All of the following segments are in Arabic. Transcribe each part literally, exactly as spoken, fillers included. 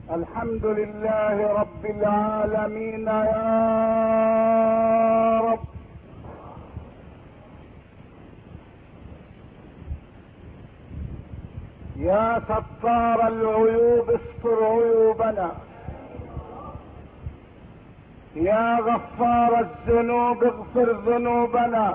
الحمد لله رب العالمين يا رب. يا ستار العيوب استر عيوبنا، يا غفار الذنوب اغفر ذنوبنا،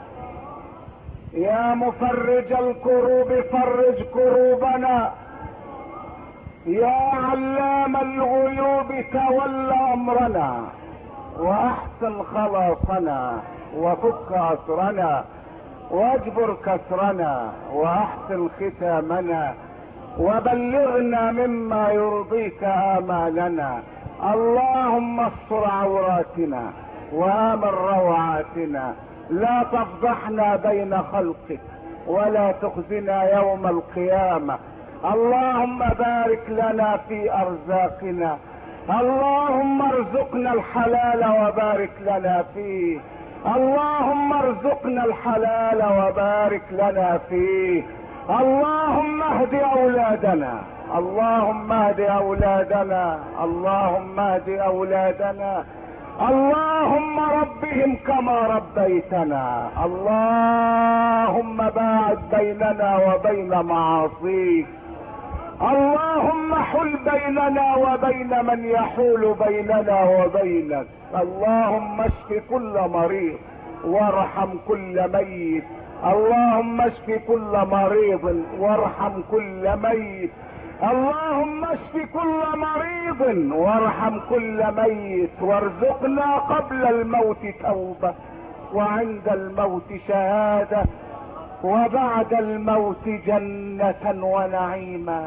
يا مفرج الكروب فرج كروبنا، يا علام الغيوب تول امرنا واحسن خلاصنا وفك اسرنا واجبر كسرنا واحسن ختامنا وبلغنا مما يرضيك امالنا. اللهم استر عوراتنا وامن روعاتنا، لا تفضحنا بين خلقك ولا تخزنا يوم القيامة. اللهم بارك لنا في ارزاقنا، اللهم ارزقنا الحلال وبارك لنا فيه، اللهم ارزقنا الحلال وبارك لنا فيه. اللهم اهد اولادنا، اللهم اهد اولادنا، اللهم اهد اولادنا، اللهم ربهم كما ربيتنا، اللهم باعد بيننا وبين معاصيك، اللهم حل بيننا وبين من يحول بيننا وبينك. اللهم اشف كل مريض وارحم كل ميت، اللهم اشف كل مريض وارحم كل ميت، اللهم اشف كل مريض وارحم كل ميت، وارزقنا قبل الموت توبة وعند الموت شهادة وبعد الموت جنة ونعيما.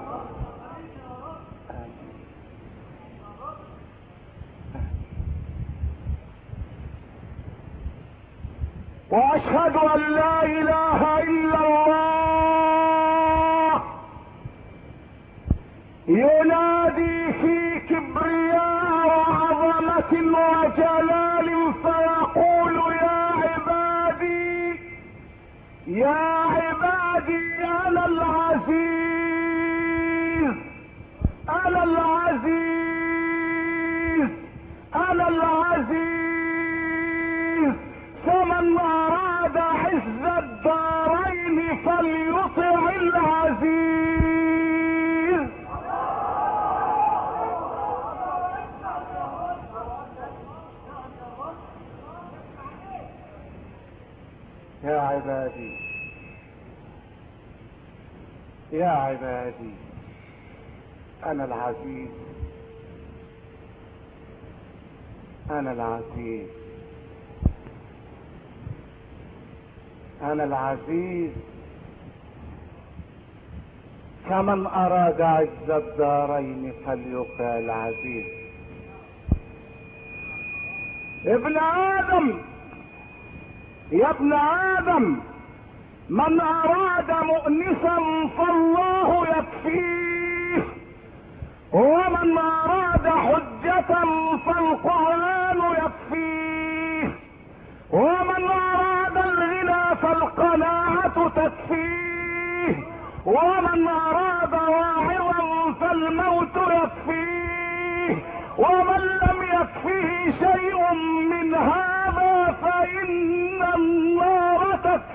واشهد ان لا اله الا الله ينادي في كبرياء وعظمة وجلال فيقول يا عبادي يا عبادي انا العزيز انا العزيز انا العزيز، فمن اراد عز الدارين فليطع العزيز. يا عبادي يا عبادي انا العزيز انا العزيز انا العزيز، كمن اراد عز الدارين فليطع العزيز. ابن ادم يا ابن ادم، من اراد مؤنسا فالله يكفيه، ومن اراد حجة فالقرآن يكفيه، ومن اراد الغنى فالقناعة تكفيه، ومن اراد واعظا فالموت يكفيه، ومن لم يكفه شيء من هذا فإن النار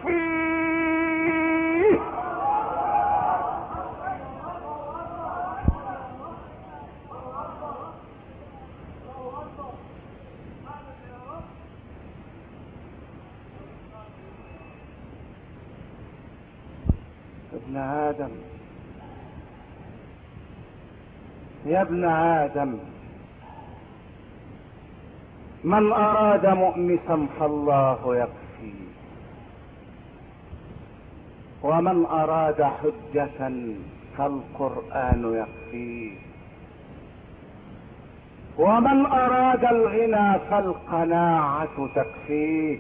تكفيه. ابن آدم يا ابن آدم، من اراد مؤنسا فالله يكفيه، ومن اراد حجة فالقرآن يكفيه، ومن اراد الغنى فالقناعة تكفيه،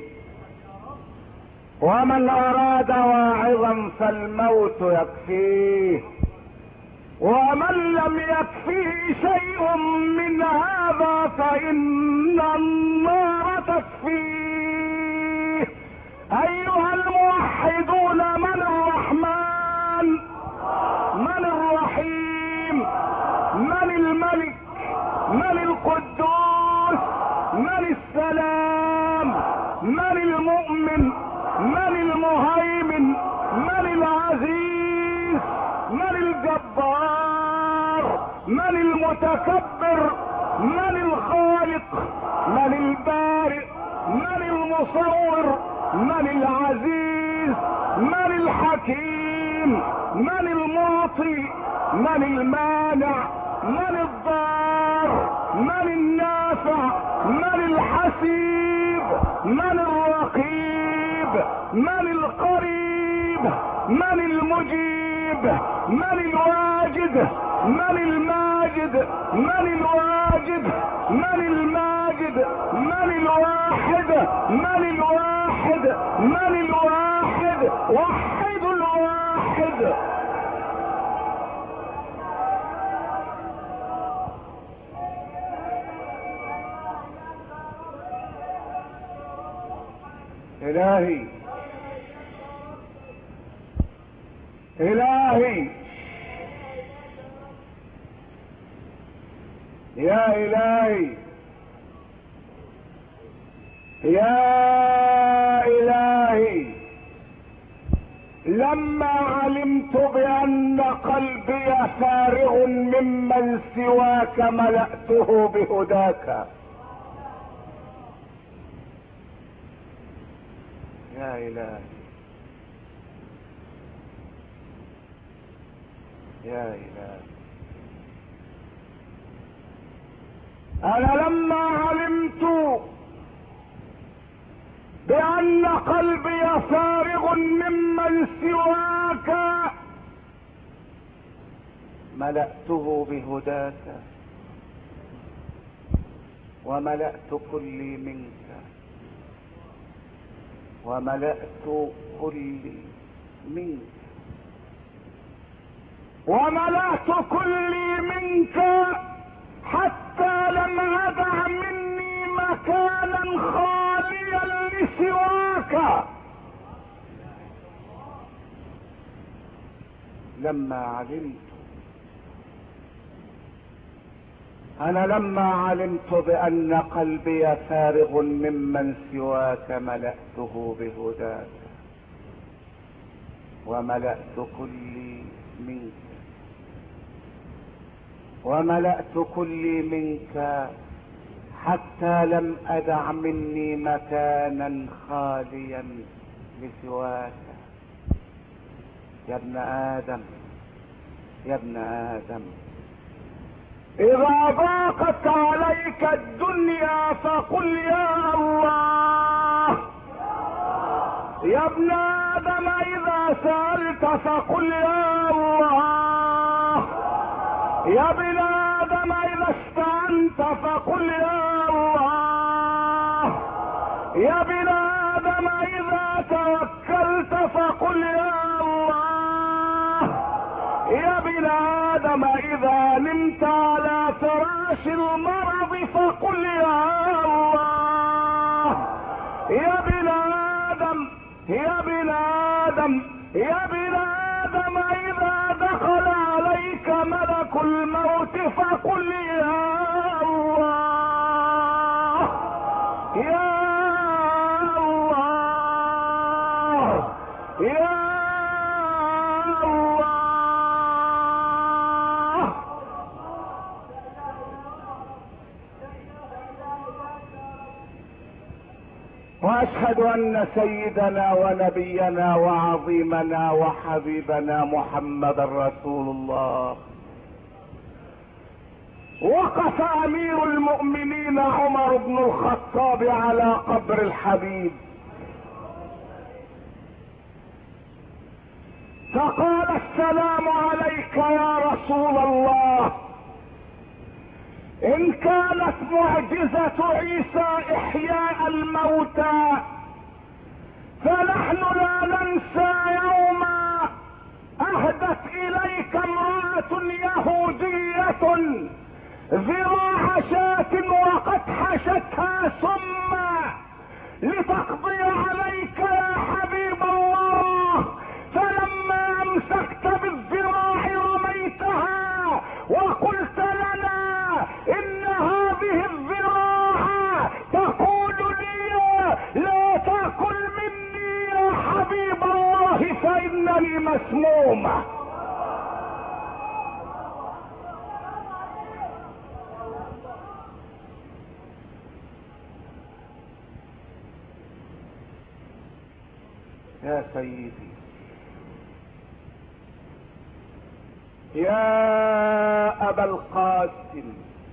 ومن اراد واعظا فالموت يكفيه، ومن لم يكفه شيء من هذا فإن النار تكفيه. أيها الموحدون، من الرحمن من الرحيم من الملك، من القدوس، من السلام، من المؤمن، من المهيمن، من العزيز، من الجبار، من المتكبر، من الخالق، من البارئ، من المصور، من العزيز، من الحكيم، من المعطي، من المانع، من الضار، من النافع، من الحسيب، من الرقيب، من القريب، من المجيب، من الواجد، من الماجد، من الواجد، من الماجد، من الواحد، من الواحد، من الواحد، وحد الواحد. إلهي إلهي يا إلهي يا إلهي، لما علمت بأن قلبي فارغ ممن سواك ملأته بهداك. يا إلهي يا إلهي، أنا لما علمت بأن قلبي فارغ ممن سواك ملأته بهداك، وملأت كلي منك، وملأت كلي منك، وملأت كلي منك، حتى لم أدع مني مكانا خاليا لسواك. لما علمت أنا لما علمت بأن قلبي فارغ ممن سواك ملأته بهداك، وملأت كلي منك، وملأت كلي منك، حتى لم أدع مني مكانا خاليا لسواك. يا ابن آدم يا ابن آدم، إذا ضاقت عليك الدنيا فقل يا الله. يا ابن آدم، إذا سألت فقل يا الله. يا ابن آدم، إذا استعنت فقل يا الله. يا ابن آدم، إذا توكلت فقل يا الله. يا ابن آدم، إذا نمت على فراش المرض فقل يا الله. يا ابن آدم يا ابن آدم يا ابن آدم، إذا دخل عليك ملك الموت فقل يا الله. يا الله يا واشهد ان سيدنا ونبينا وعظيمنا وحبيبنا محمد رسول الله. وقف امير المؤمنين عمر بن الخطاب على قبر الحبيب، فقال: السلام عليك يا رسول الله. ان كانت معجزة عيسى احياء الموتى، فنحن لا ننسى يوما اهدت اليك امرأة يهودية ذراع شاة وقد حشتها سما لتقضي عليك يا حبيب الله، فلما امسكت بالذراع رميتها وقلت ان هذه الذراع تقول لي لا تأكل مني يا حبيب الله فانني مسمومة. يا سيدي يا ابا القاسم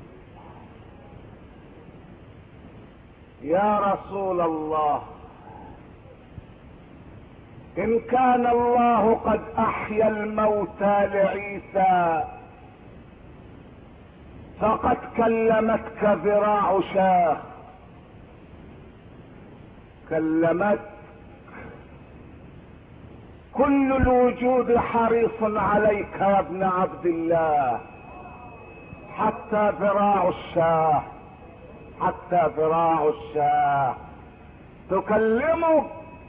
يا رسول الله، ان كان الله قد احيا الموتى لعيسى فقد كلمتك ذراع شاه، كلمتك كل الوجود حريص عليك يا ابن عبد الله، حتى ذراع الشاه، حتى ذراع الشاه تكلمك،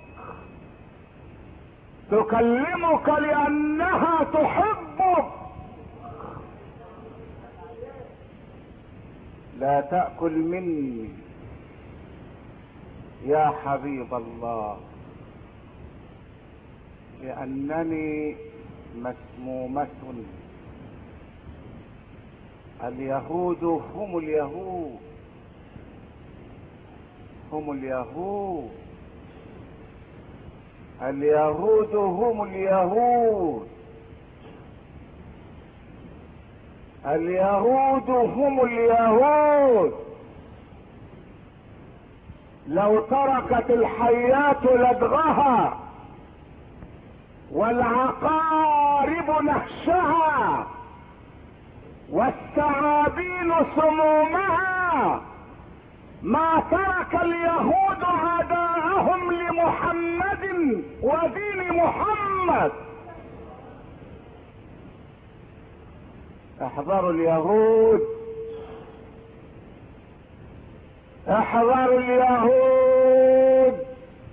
تكلمك لانها تحبك. لا تأكل مني يا حبيب الله لأنني مسمومة. اليهود هم اليهود، هم اليهود، اليهود هم اليهود، اليهود هم اليهود. لو تركت الحيات لدغها والعقارب نهشها والثعابين سمومها ما ترك اليهود عداءهم لمحمد ودين محمد. احذروا اليهود، احذروا اليهود،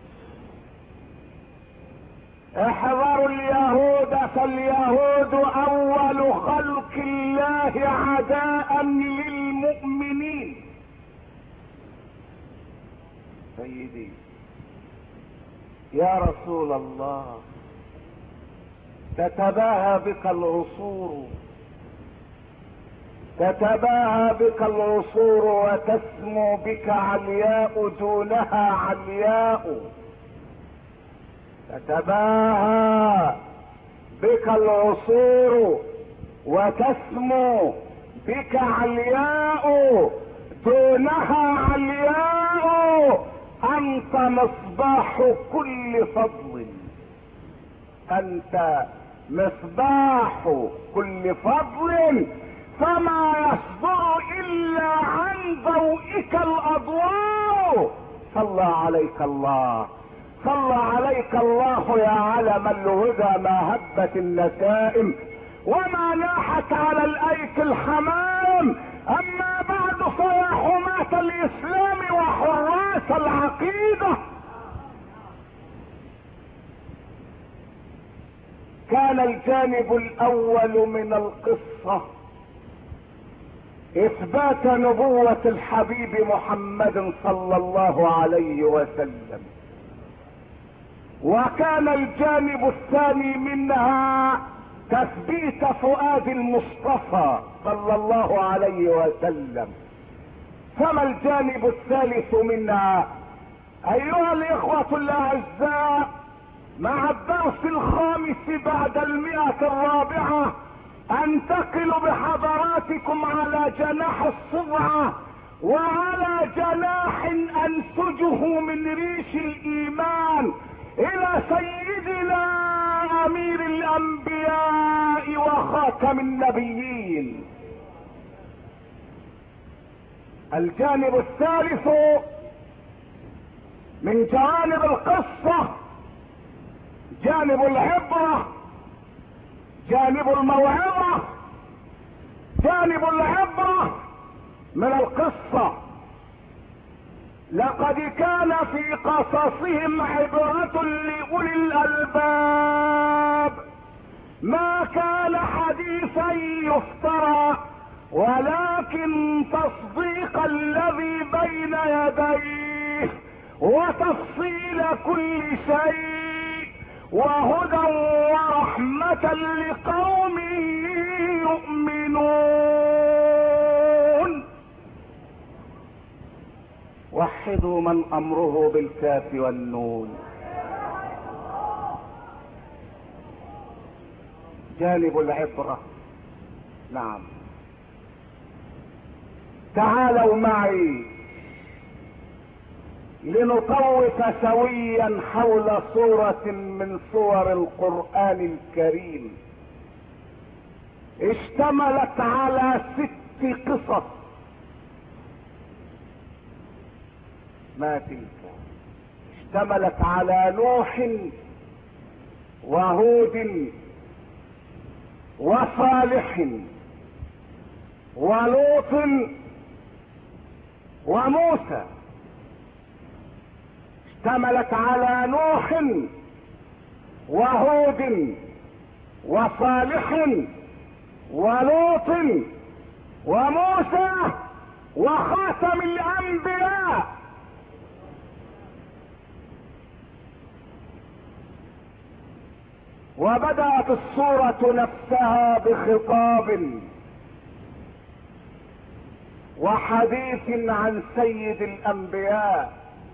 احذروا اليهود، فاليهود اول خلق الله عداء للمؤمنين. سيدي يا رسول الله، تتباهى بك العصور، تتباهى بك العصور وتسمو بك علياء دونها علياء، تتباهى بك العصور وتسمو بك علياء دونها علياء، انت مصباح كل فضل، انت مصباح كل فضل، فما يصدر الا عن ضوئك الاضواء. صلى عليك الله، صلى عليك الله يا علم الهدى، ما هبت النسائم وما لاحت على الايك الحمام. اما بعد فيا حماة الاسلام وحراس العقيدة، كان الجانب الاول من القصة اثبات نبوة الحبيب محمد صلى الله عليه وسلم، وكان الجانب الثاني منها تثبيت فؤاد المصطفى صلى الله عليه وسلم. فما الجانب الثالث منها؟ ايها الاخوة الاعزاء، مع الدرس الخامس بعد المئة الرابعة انتقل بحضراتكم على جناح الصبعة وعلى جناح انسجه من ريش الايمان الى سيدنا امير الانبياء وخاتم النبيين. الجانب الثالث من جوانب القصة جانب العبرة، جانب الموعظة، جانب العبرة من القصة. لقد كان في قصصهم عبرة لأولي الألباب، ما كان حديثا يفترى ولكن ولكن تصديق الذي بين يديه وتفصيل كل شيء وهدى ورحمة لقوم يؤمنون. وحدوا من امره بالكاف والنون. جانب العبرة. نعم، تعالوا معي لنطوف سويا حول صورة من صور القرآن الكريم اشتملت على ست قصص. ما تلك؟ اشتملت على نوح وهود وصالح ولوط وموسى. اشتملت على نوح وهود وصالح ولوط وموسى وخاتم الانبياء. وبدأت السورة نفسها بخطاب وحديث عن سيد الانبياء.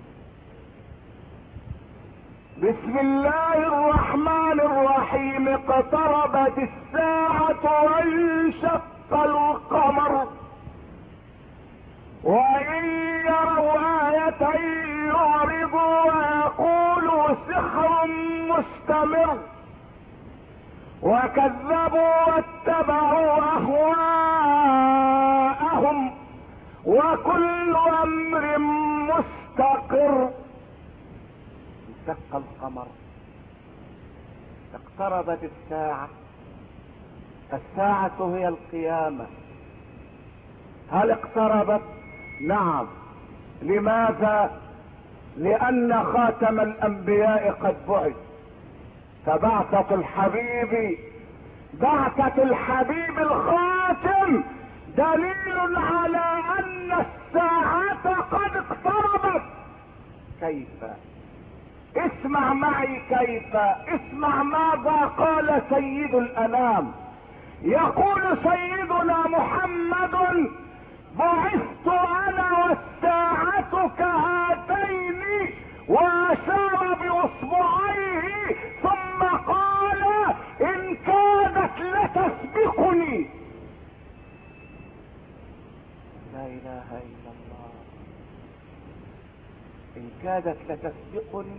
بسم الله الرحمن الرحيم. اقتربت الساعة وانشق القمر وإن يروا آية يعرضوا ويقولوا سحر مستمر وكذبوا واتبعوا أهواءهم وكل أمر مستقر. انشق القمر، اقتربت الساعة. الساعة هي القيامة. هل اقتربت؟ نعم. لماذا؟ لأن خاتم الأنبياء قد بعث. فبعثة الحبيب بعثة الحبيب الخاتم دليل على أن الساعة قد اقتربت. كيف؟ اسمع معي كيف. اسمع ماذا قال سيد الأنام. يقول سيدنا محمد: بعثت انا والساعة كهاتين، واشار باصبعيه ثم قال: ان كادت لتسبقني. لا اله الا الله. ان كادت لتسبقني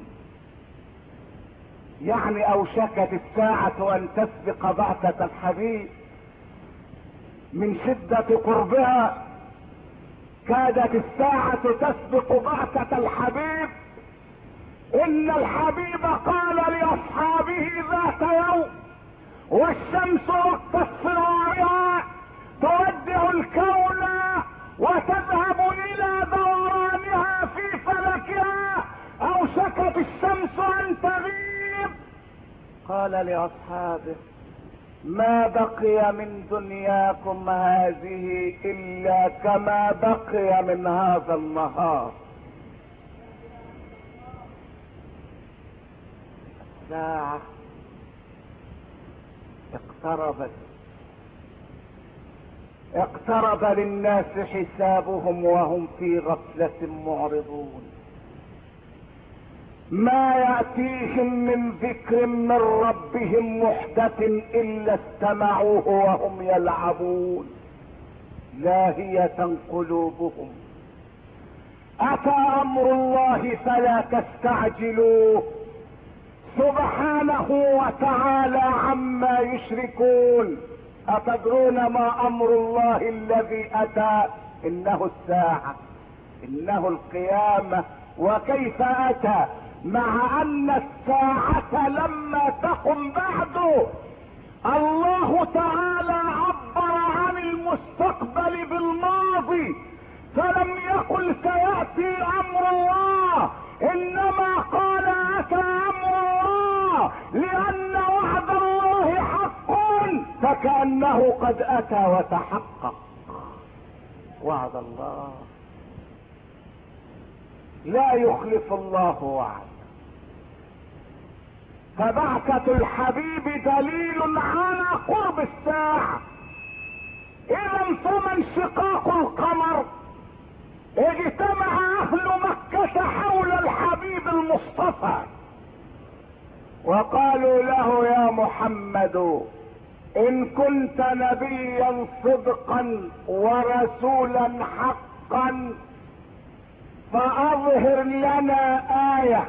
يعني اوشكت الساعة ان تسبق بعثة الحبيب من شدة قربها. كادت الساعة تسبق بعثة الحبيب. ان الحبيب قال لاصحابه ذات يوم والشمس وقت اصفرارها تودع الكون وتذهب الى دورانها في فلكها، اوشكت الشمس ان تغيب. قال لاصحابه: ما بقي من دنياكم هذه الا كما بقي من هذا النهار. الساعة اقتربت. اقترب للناس حسابهم وهم في غفلة معرضون. ما يأتيهم من ذكر من ربهم محدث إلا استمعوه وهم يلعبون لاهية قلوبهم. أتى أمر الله فلا تستعجلوه سبحانه وتعالى عما يشركون. أتدرون ما أمر الله الذي أتى؟ إنه الساعة، إنه القيامة. وكيف أتى؟ مع ان الساعة لما تقم بعد الله تعالى عبر عن المستقبل بالماضي، فلم يقل سيأتي امر الله، انما قال اتى امر الله لان وعد الله حق، فكأنه قد اتى وتحقق. وعد الله لا يخلف الله وعد. فبعثة الحبيب دليل على قرب الساعة. اذا ثم انشقاق القمر اجتمع اهل مكة حول الحبيب المصطفى وقالوا له يا محمد ان كنت نبيا صدقا ورسولا حقا فاظهر لنا آية.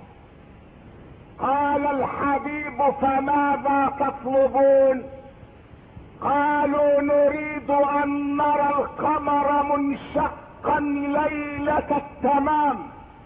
قال الحبيب فماذا تطلبون؟ قالوا نريد ان نرى القمر منشقا ليلة التمام.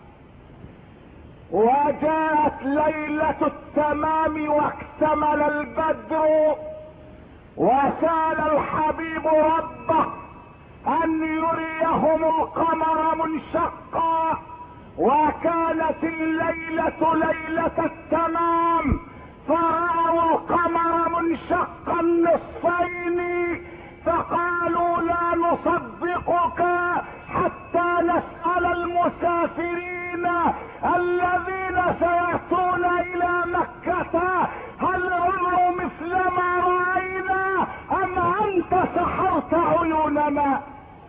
وجاءت ليلة التمام واكتمل البدر وسال الحبيب ربه ان يريهم القمر منشقا. وكانت الليلة ليلة التمام فرأوا القمر منشقا نصفين فقالوا لا نصدقك حتى نسأل المسافرين الذين سيأتون الى مكة هل رأوا مثل ما رأينا ام انت سحرت عيوننا.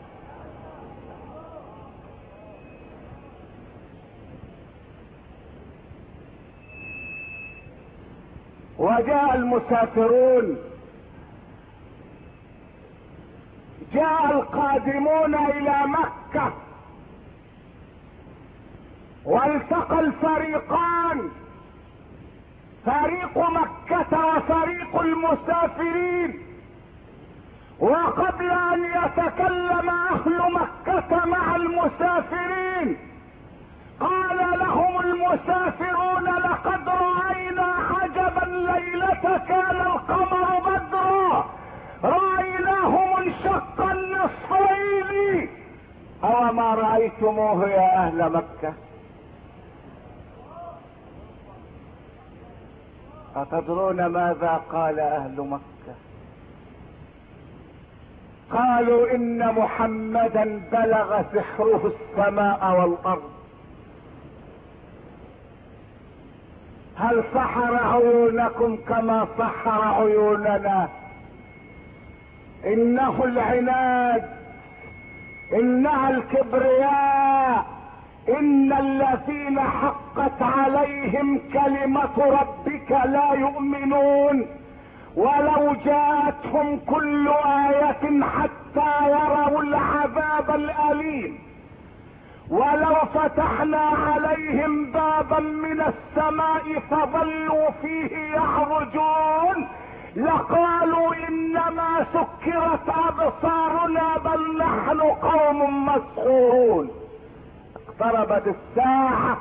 وجاء المسافرون، جاء القادمون الى مكة والتقى الفريقان، فريق مكة وفريق المسافرين. وقبل ان يتكلم اهل مكة مع المسافرين قال لهم المسافرون لقد رأينا عجبا ليلة كان القمر بدرا رأيناه منشقا نصفين أوما رأيتموه يا أهل مكة؟ أتدرون ماذا قال أهل مكة؟ قالوا إن محمدا بلغ سحره السماء والأرض. هل سحر عيونكم كما سحر عيوننا؟ انه العناد، انها الكبرياء، ان الذين حقت عليهم كلمة ربك لا يؤمنون ولو جاءتهم كل آية حتى يروا العذاب الأليم. ولو فتحنا عليهم بابا من السماء فظلوا فيه يعرجون لقالوا انما سكرت ابصارنا بل نحن قوم مسحورون. اقتربت الساعة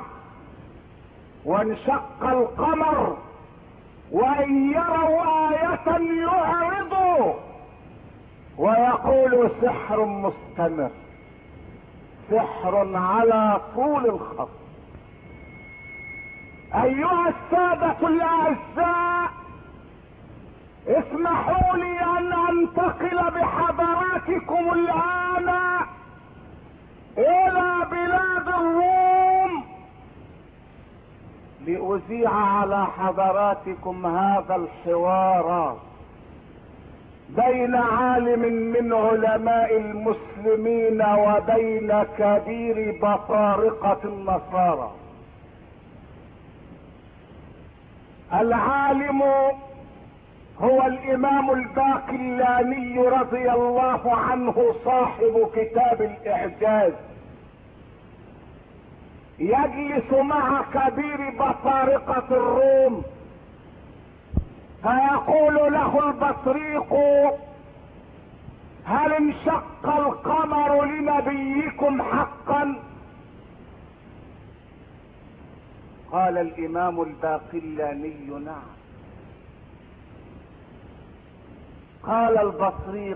وانشق القمر وان يروا آية يعرضوا ويقولوا سحر مستمر، سحر على طول الخط. ايها السادة الاعزاء اسمحوا لي ان انتقل بحضراتكم الان الى بلاد الروم لأذيع على حضراتكم هذا الحوار بين عالم من علماء المسلمين وبين كبير بطارقة النصارى. العالم هو الامام الباقلاني رضي الله عنه صاحب كتاب الاعجاز، يجلس مع كبير بطارقة الروم فيقول له البطريق هل انشق القمر لنبيكم حقا؟ قال الامام الباقلاني نعم. قال البطريق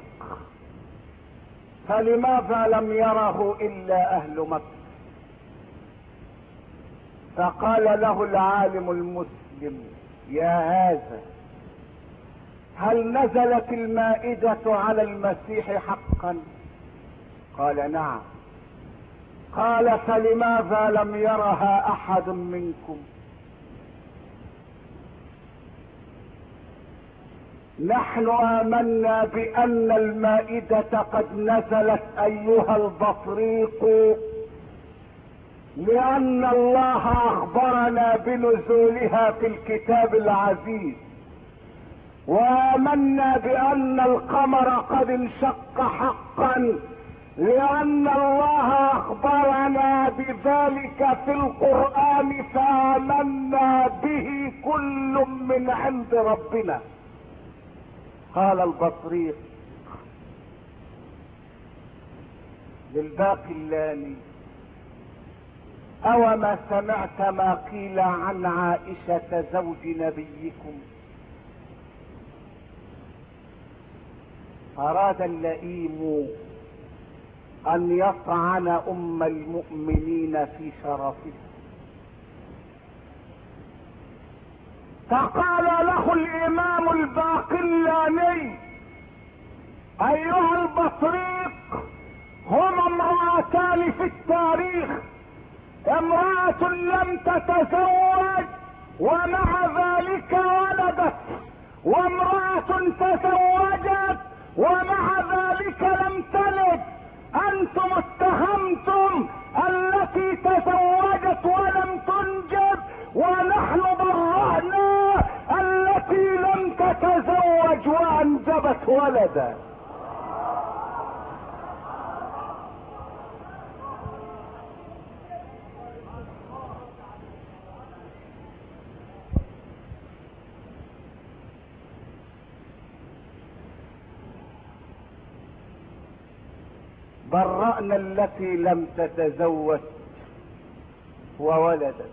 فلماذا لم يره الا اهل مكة؟ فقال له العالم المسلم يا هذا هل نزلت المائدة على المسيح حقا؟ قال نعم. قال فلماذا لم يرها احد منكم؟ نحن آمنا بأن المائدة قد نزلت أيها البطريق لأن الله أخبرنا بنزولها في الكتاب العزيز، وآمنا بأن القمر قد انشق حقا لأن الله أخبرنا بذلك في القرآن، فآمنا به كل من عند ربنا. قال البطريق للباقلاني: أوما سمعت ما قيل عن عائشة زوج نبيكم؟ أراد اللئيم أن يطعن أم المؤمنين في شرفها، فقال له الإمام الباقلاني: أيها البطريق، هما امرأتان في التاريخ، امرأة لم تتزوج ومع ذلك ولدت، وامرأة تزوجت ومع ذلك لم تلد. أنتم اتهمتم التي تزوجت ولم تنجب، ونحن برأنا التي لم تتزوج وأنجبت ولدا. برأنا التي لم تتزوج وولدت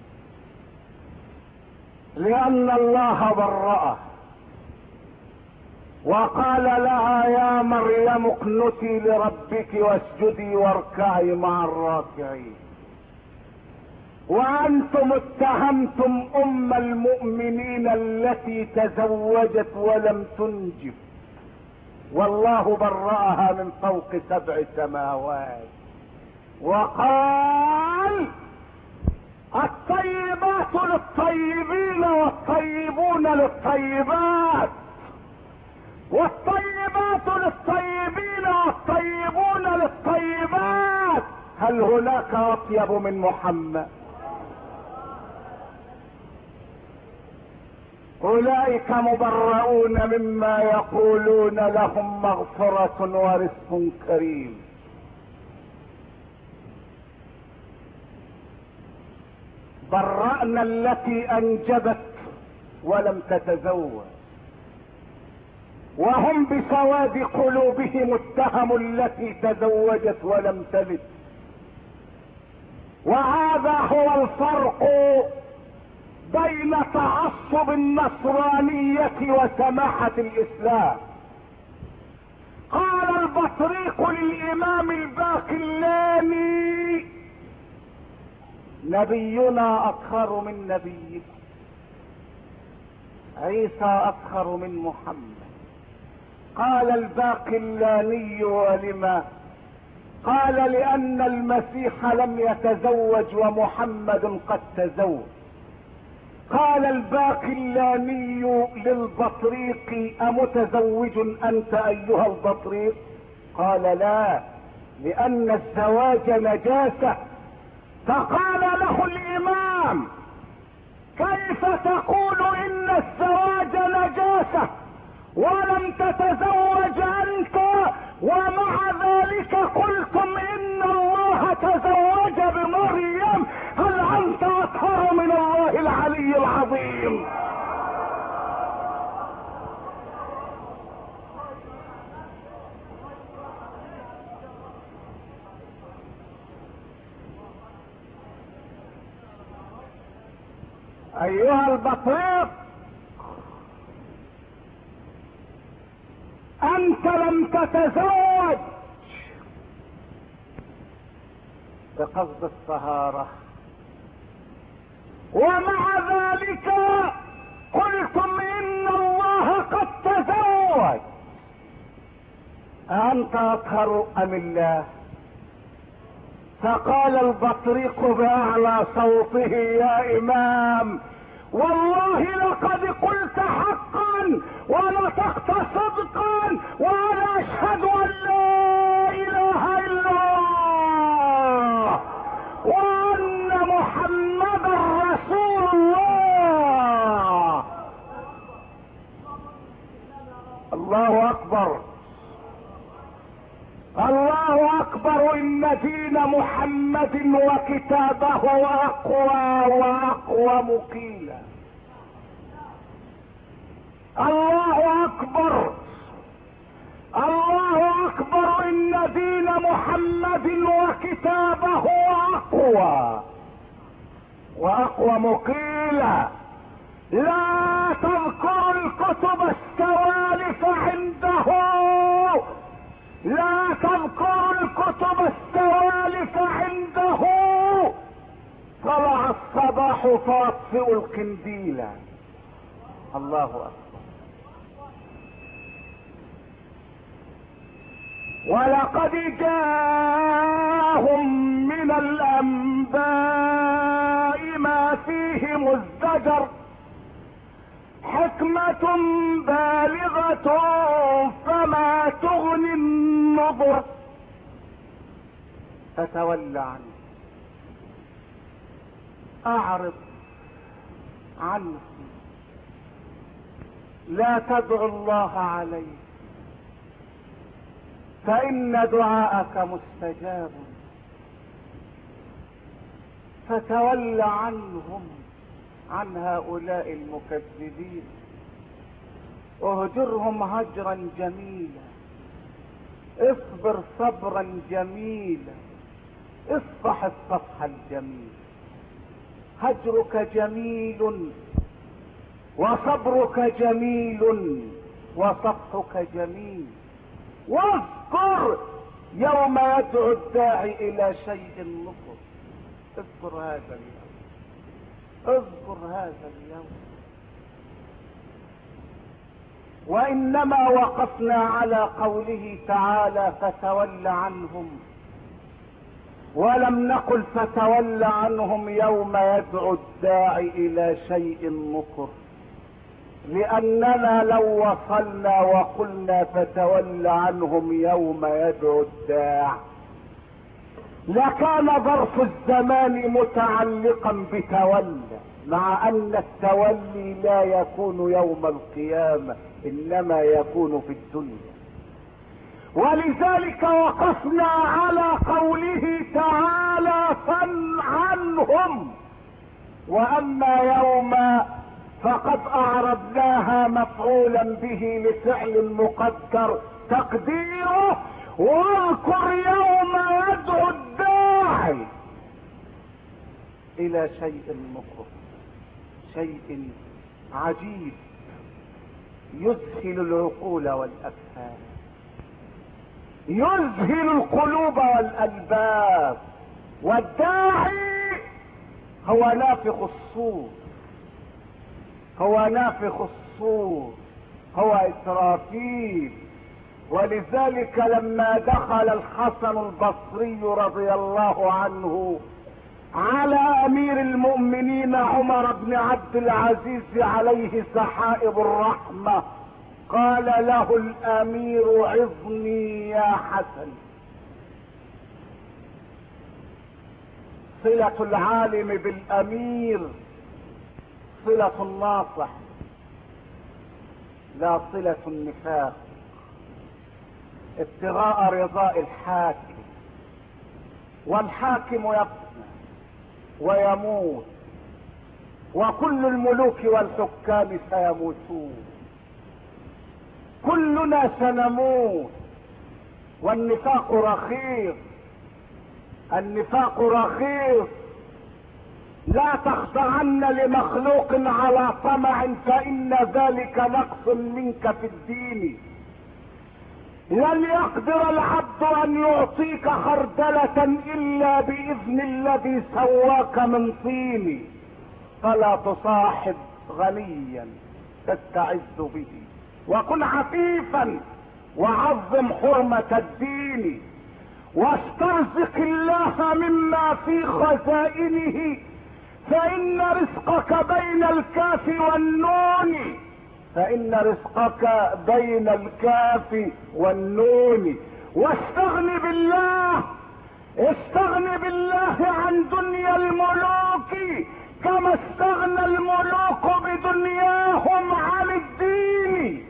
لأن الله برأه، وقال لها: يا مريم اقنتي لربك واسجدي واركعي مع الراكعين. وأنتم اتهمتم أم المؤمنين التي تزوجت ولم تنجب، والله برأها من فوق سبع سماوات، وقال: الطيبات للطيبين والطيبون للطيبات، والطيبات للطيبين والطيبون للطيبات. هل هناك أطيب من محمد؟ أولئك مبرؤون مما يقولون، لهم مغفرة ورزق كريم. برأنا التي أنجبت ولم تتزوج، وهم بسواد قلوبهم اتهموا التي تزوجت ولم تلد. وهذا هو الفرق بين تعصب النصرانية وسماحة الإسلام. قال البطريق للإمام الباقلاني: نبينا أطهر من نبيكم، عيسى أطهر من محمد. قال الباقلاني: ولما؟ قال: لأن المسيح لم يتزوج ومحمد قد تزوج. قال الباقلاني للبطريق: أمتزوج أنت أيها البطريق؟ قال: لا، لأن الزواج نجاسة. فقال له الإمام: كيف تقول إن الزواج نجاسة ولم تتزوج أنت، ومع ذلك قلتم إن الله تزوج بمريم؟ هل أنت أطهر من الله العلي العظيم؟ أيها البطريق، أنت لم تتزوج بقصد الطهارة، ومع ذلك قلتم إن الله قد تزوج. أنت أطهر أم الله؟ فقال البطريق بأعلى صوته: يا إمام، والله لقد قلت حقا ونطقت صدقا، وانا اشهد ان لا اله الا الله وان محمدا رسول الله. الله اكبر، الله اكبر، ان دين محمد وكتابه اقوى واقوى مقيلا. الله اكبر، الله اكبر، ان دين محمد وكتابه اقوى واقوى مقيلا. لا تذكر الكتب السوالف عنده، لا تذكر الكتب السوالف عنده. طلع الصباح فاطفئ القنديل. الله اكبر. ولقد جاءهم من الانباء ما فيه مزدجر، حكمة بالغة فما تغني النظر. فتول عنه، اعرض عنه، لا تدعو الله عليه، فإن دعاءك مستجاب. فتول عنهم، عن هؤلاء المكذبين، اهجرهم هجرا جميلا، اصبر صبرا جميلا، اصفح الصفح الجميل. هجرك جميل وصبرك جميل وصفحك جميل. واذكر يوم يدعو الداعي الى شيء نكر. اذكر هذا اليوم، اذكر هذا اليوم. وانما وقفنا على قوله تعالى: فتول عنهم، ولم نقل فتول عنهم يوم يدعو الداعي الى شيء نكر، لاننا لو وصلنا وقلنا فتول عنهم يوم يدعو الداع لكان ظرف الزمان متعلقا بتولى، مع ان التولي لا يكون يوم القيامة، انما يكون في الدنيا. ولذلك وقفنا على قوله تعالى: فن عنهم. واما يوم فقد اعربناها مفعولا به لفعل مقدر تقديره: واذكر يوم يدعو الداعي الى شيء نكر، شيء عجيب يذهل العقول والافهام، يذهل القلوب والالباب. والداعي هو نافخ الصور، هو نافخ الصور، هو اسرافيل. ولذلك لما دخل الحسن البصري رضي الله عنه على امير المؤمنين عمر بن عبد العزيز عليه سحائب الرحمة، قال له الامير: عظني يا حسن. صلة العالم بالامير صلة الناصح، لا صلة النفاق. ابتغاء رضاء الحاكم، والحاكم يفنى ويموت، وكل الملوك والحكام سيموتون، كلنا سنموت. والنفاق رخيص، النفاق رخيص. لا تخضعن لمخلوق على طمع، فإن ذلك نقص منك في الدين. لن يقدر العبد ان يعطيك خردلة الا باذن الذي سواك من طين. فلا تصاحب غنيا تستعز به، وكن عفيفا وعظم حرمة الدين، واسترزق الله مما في خزائنه، فإن رزقك بين الكاف والنون، فإن رزقك بين الكاف والنون. واستغن بالله، استغن بالله عن دنيا الملوك كما استغنى الملوك بدنياهم عن الدين.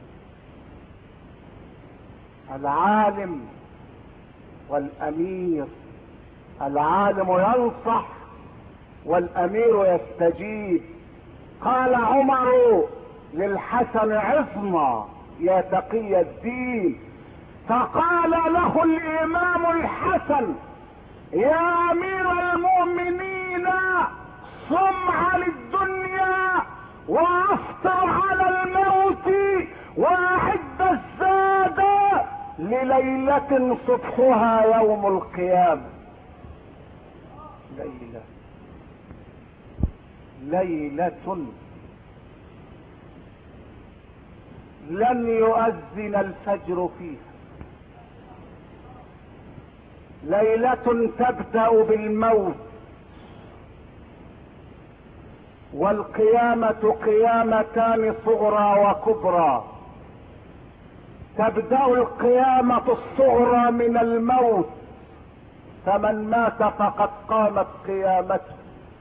العالم والامير، العالم ينصح والامير يستجيب. قال عمر للحسن عظنا يا تقي الدين، فقال له الامام الحسن يا امير المؤمنين صم عن الدنيا وافطر على الموت واعد الزاد لليلة صبحها يوم القيامة. ليلة ليلة لن يؤذن الفجر فيها، ليلة تبدأ بالموت، والقيامة قيامتان صغرى وكبرى. تبدأ القيامة الصغرى من الموت، فمن مات فقد قامت قيامته،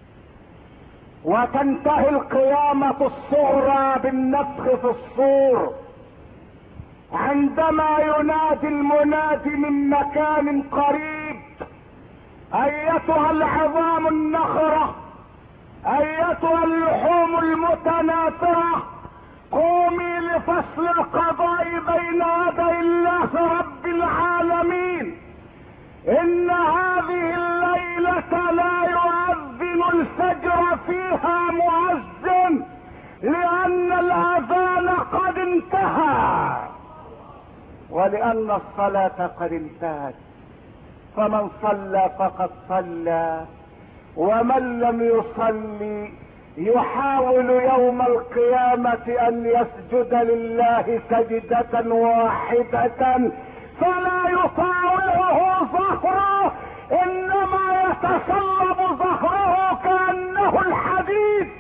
وتنتهي القيامة الصغرى بالنفخ في الصور، عندما ينادي المنادي من مكان قريب ايتها العظام النخرة، ايتها اللحوم المتناثرة، قومي لفصل القضاء بين يدي الله رب العالمين. ان هذه الليلة لا يؤذن الفجر فيها مؤذن، لان الاذان قد انتهى ولان الصلاة قد انتهت، فمن صلى فقد صلى، ومن لم يصلي يحاول يوم القيامة ان يسجد لله سجدة واحدة فلا يطاوعه ظهره، انما يتصلب ظهره كأنه الحديد.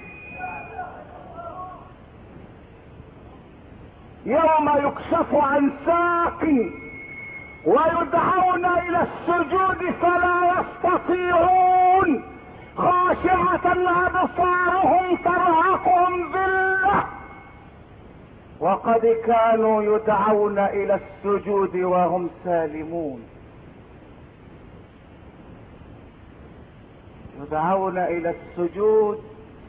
يوم يكشف عن ساق ويدعون الى السجود فلا يستطيعون، خاشعة ابصارهم ترهقهم ذلة، وقد كانوا يدعون الى السجود وهم سالمون، يدعون الى السجود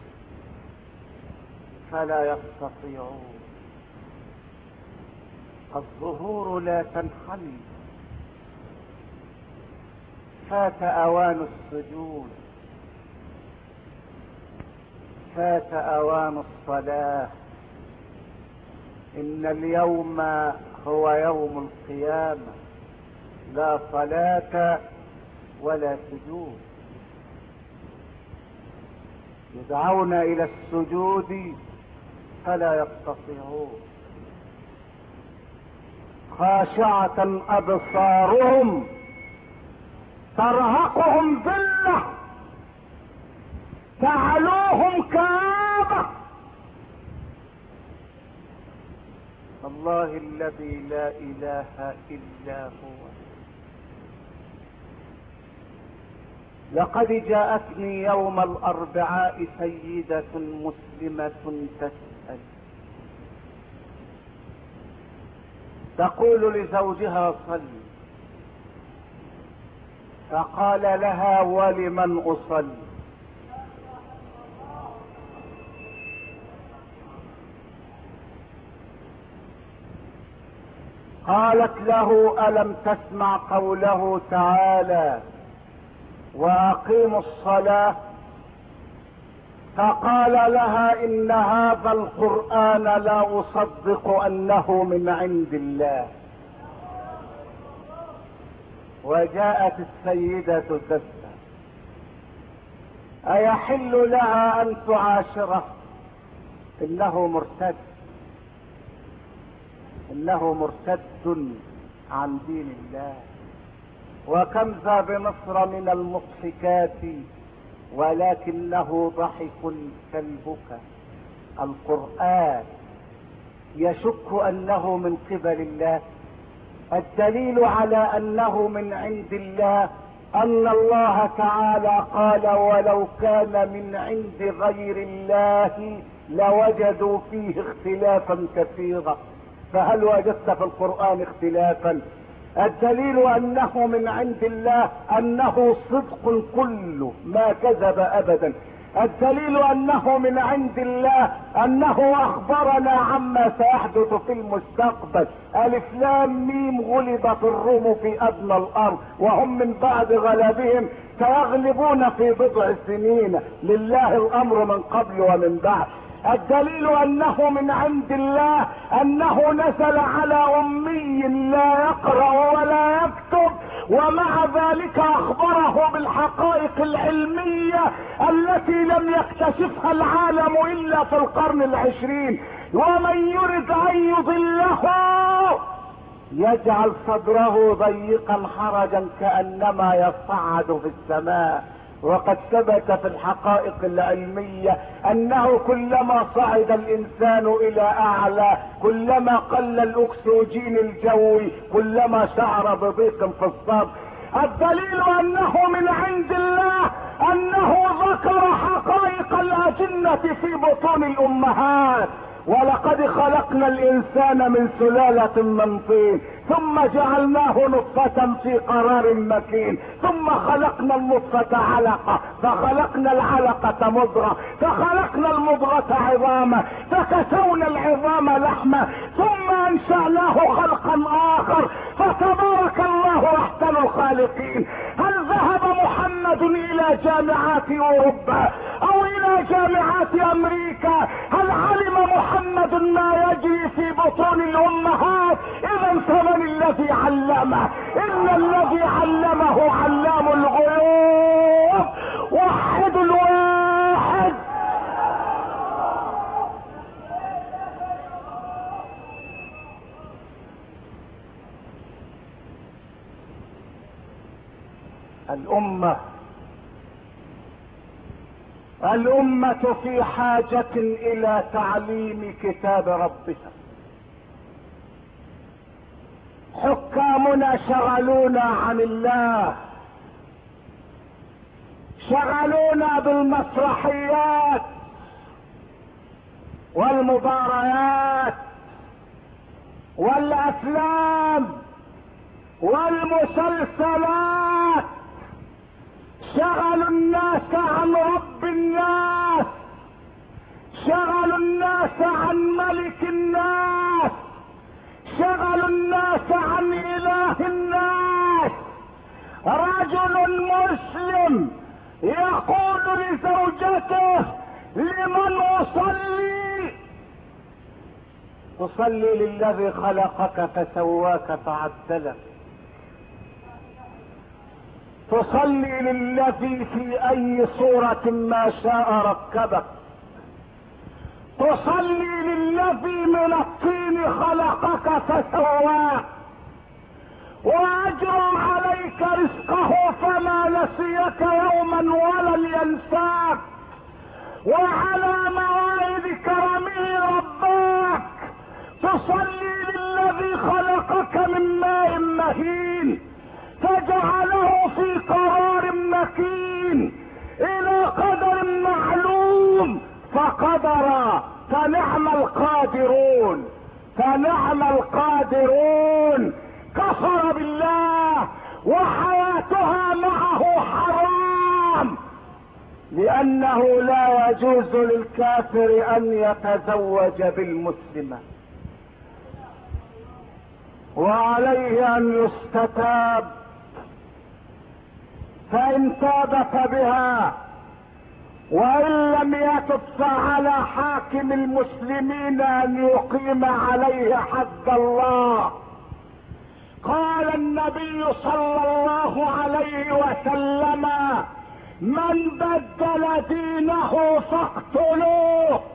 فلا يستطيعون. الظهور لا تنحل، فات اوان السجود، فات اوان الصلاة. ان اليوم هو يوم القيامة، لا صلاة ولا سجود. يدعون الى السجود فلا يستطيعون، خاشعة ابصارهم ترهقهم ذلة تعلوهم كآبة. الله الذي لا اله الا هو. لقد جاءتني يوم الاربعاء سيدة مسلمة تسأل، تقول لزوجها صل، فقال لها ولمن اصلي؟ قالت له الم تسمع قوله تعالى واقيموا الصلاة؟ فقال لها ان هذا القرآن لا اصدق انه من عند الله. وجاءت السيدة تسأل ايحل لها ان تعاشره؟ انه مرتد، انه مرتد عن دين الله. وكم ذا بمصر من المضحكات ولكنه ضحك كالبكا. القرآن يشك انه من قبل الله. الدليل على انه من عند الله ان الله تعالى قال ولو كان من عند غير الله لوجدوا فيه اختلافا كثيرا. فهل وجدت في القرآن اختلافا؟ الدليل انه من عند الله انه صدق كله ما كذب ابدا. الدليل انه من عند الله انه اخبرنا عما سيحدث في المستقبل. الف لام ميم غلبت الروم في ادنى الارض وهم من بعد غلبهم سيغلبون في بضع سنين، لله الامر من قبل ومن بعد. الدليل انه من عند الله انه نزل على امي لا يقرأ ولا يكتب، ومع ذلك اخبره بالحقائق العلمية التي لم يكتشفها العالم الا في القرن العشرين. ومن يرد ان يضله يجعل صدره ضيقا حرجا كأنما يصعد في السماء. وقد ثبت في الحقائق العلمية انه كلما صعد الانسان الى اعلى كلما قل الاكسجين الجوي كلما شعر بضيق في الصدر. الدليل انه من عند الله انه ذكر حقائق الاجنة في بطون الامهات. ولقد خلقنا الانسان من سلالة من طين ثم جعلناه نطفة في قرار مكين ثم خلقنا النطفة علقة فخلقنا العلقة مضغة فخلقنا المضغة عظاما فكسونا العظام لحما ثم انشأناه خلقا اخر فتبارك الله احسن الخالقين. هل ذهب محمد الى جامعات اوروبا او الى جامعات امريكا؟ هل علم محمد ما يجري في بطون الامهات؟ اذا فمن الذي علمه؟ ان الذي علمه علام الغيوب. وحد الواحد. الامة الامة في حاجة الى تعليم كتاب ربها. حكامنا شغلونا عن الله، شغلونا بالمسرحيات والمباريات والافلام والمسلسلات، شغلوا الناس عن رب الناس، شغلوا الناس عن ملك الناس، شغلوا الناس عن اله الناس. رجل مسلم يقول لزوجته لمن اصلي؟ تصلي للذي خلقك فسواك فعدلك، تصلي للذي في اي صورة ما شاء ركبك، تصلي للذي من الطين خلقك فسواك واجرم عليك رزقه فما نسيك يوما ولن ينساك، وعلى موائد كرمه رباك. تصلي للذي خلقك من ماء مهين فجعله في قرار مكين الى قدر معلوم فقدر. فنعم القادرون، فنعم القادرون. كفر بالله وحياتها معه حرام، لانه لا يجوز للكافر ان يتزوج بالمسلمة، وعليه ان يستتاب. فان تاب فبها، وان لم يتب فعلى حاكم المسلمين ان يقيم عليه حد الله. قال النبي صلى الله عليه وسلم: من بدل دينه فاقتلوه.